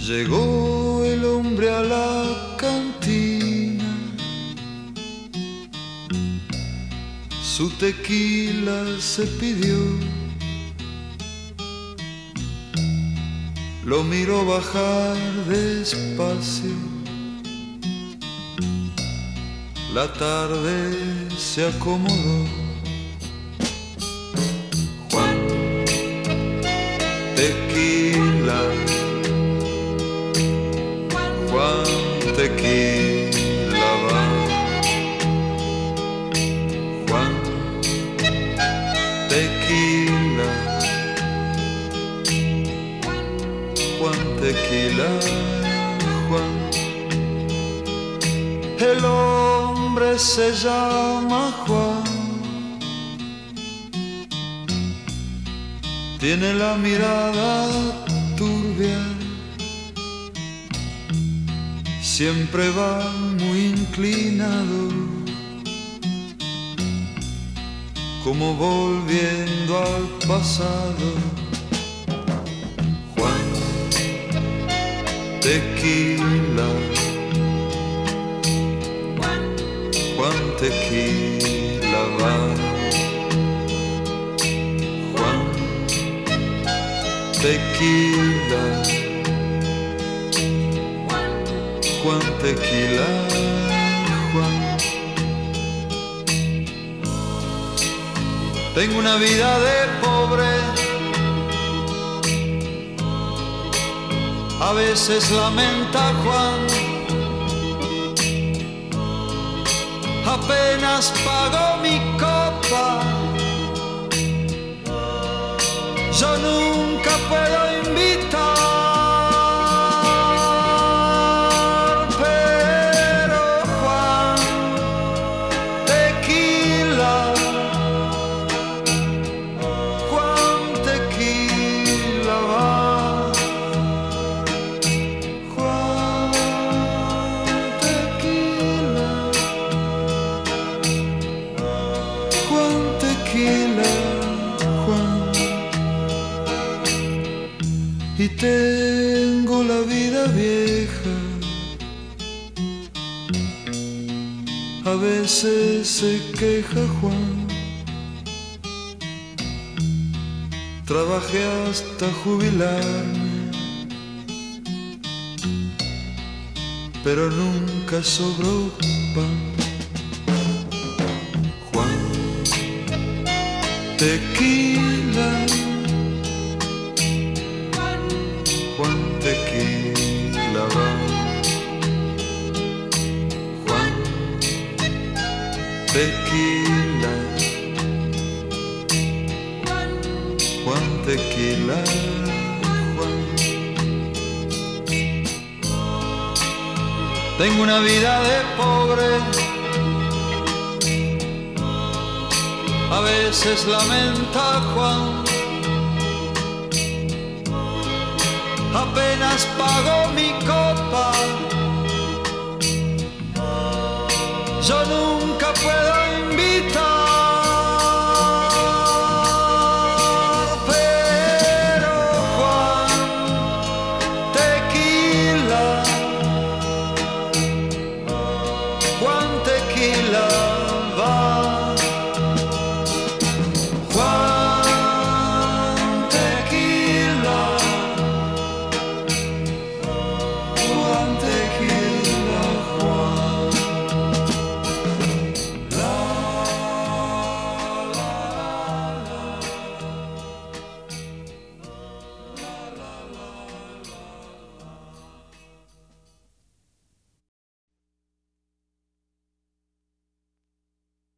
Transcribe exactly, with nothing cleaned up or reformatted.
Llegó el hombre a la cantina, su tequila se pidió, lo miró bajar despacio, la tarde se acomodó. Juan, tequila, Juan, tequila va. Juan, tequila, Juan, tequila, Juan. El hombre se llama Juan, tiene la mirada turbia, siempre va muy inclinado, como volviendo al pasado. Juan, tequila, Juan, tequila va. Juan, tequila, Juan, tequila, Juan. Tengo una vida de pobre, a veces lamenta Juan. Apenas pago mi copa, yo nunca puedo invitar, pero Juan, tequila, Juan, tequila va. Juan, tequila, Juan, tequila, Juan. Y tengo la vida vieja, a veces se queja Juan. Trabajé hasta jubilarme, pero nunca sobró pan. Juan, tequila, Juan, tequila va. Juan, tequila, Juan, tequila, Juan. Tengo una vida de pobre, a veces lamenta Juan. Apenas pago mi copa, yo nunca puedo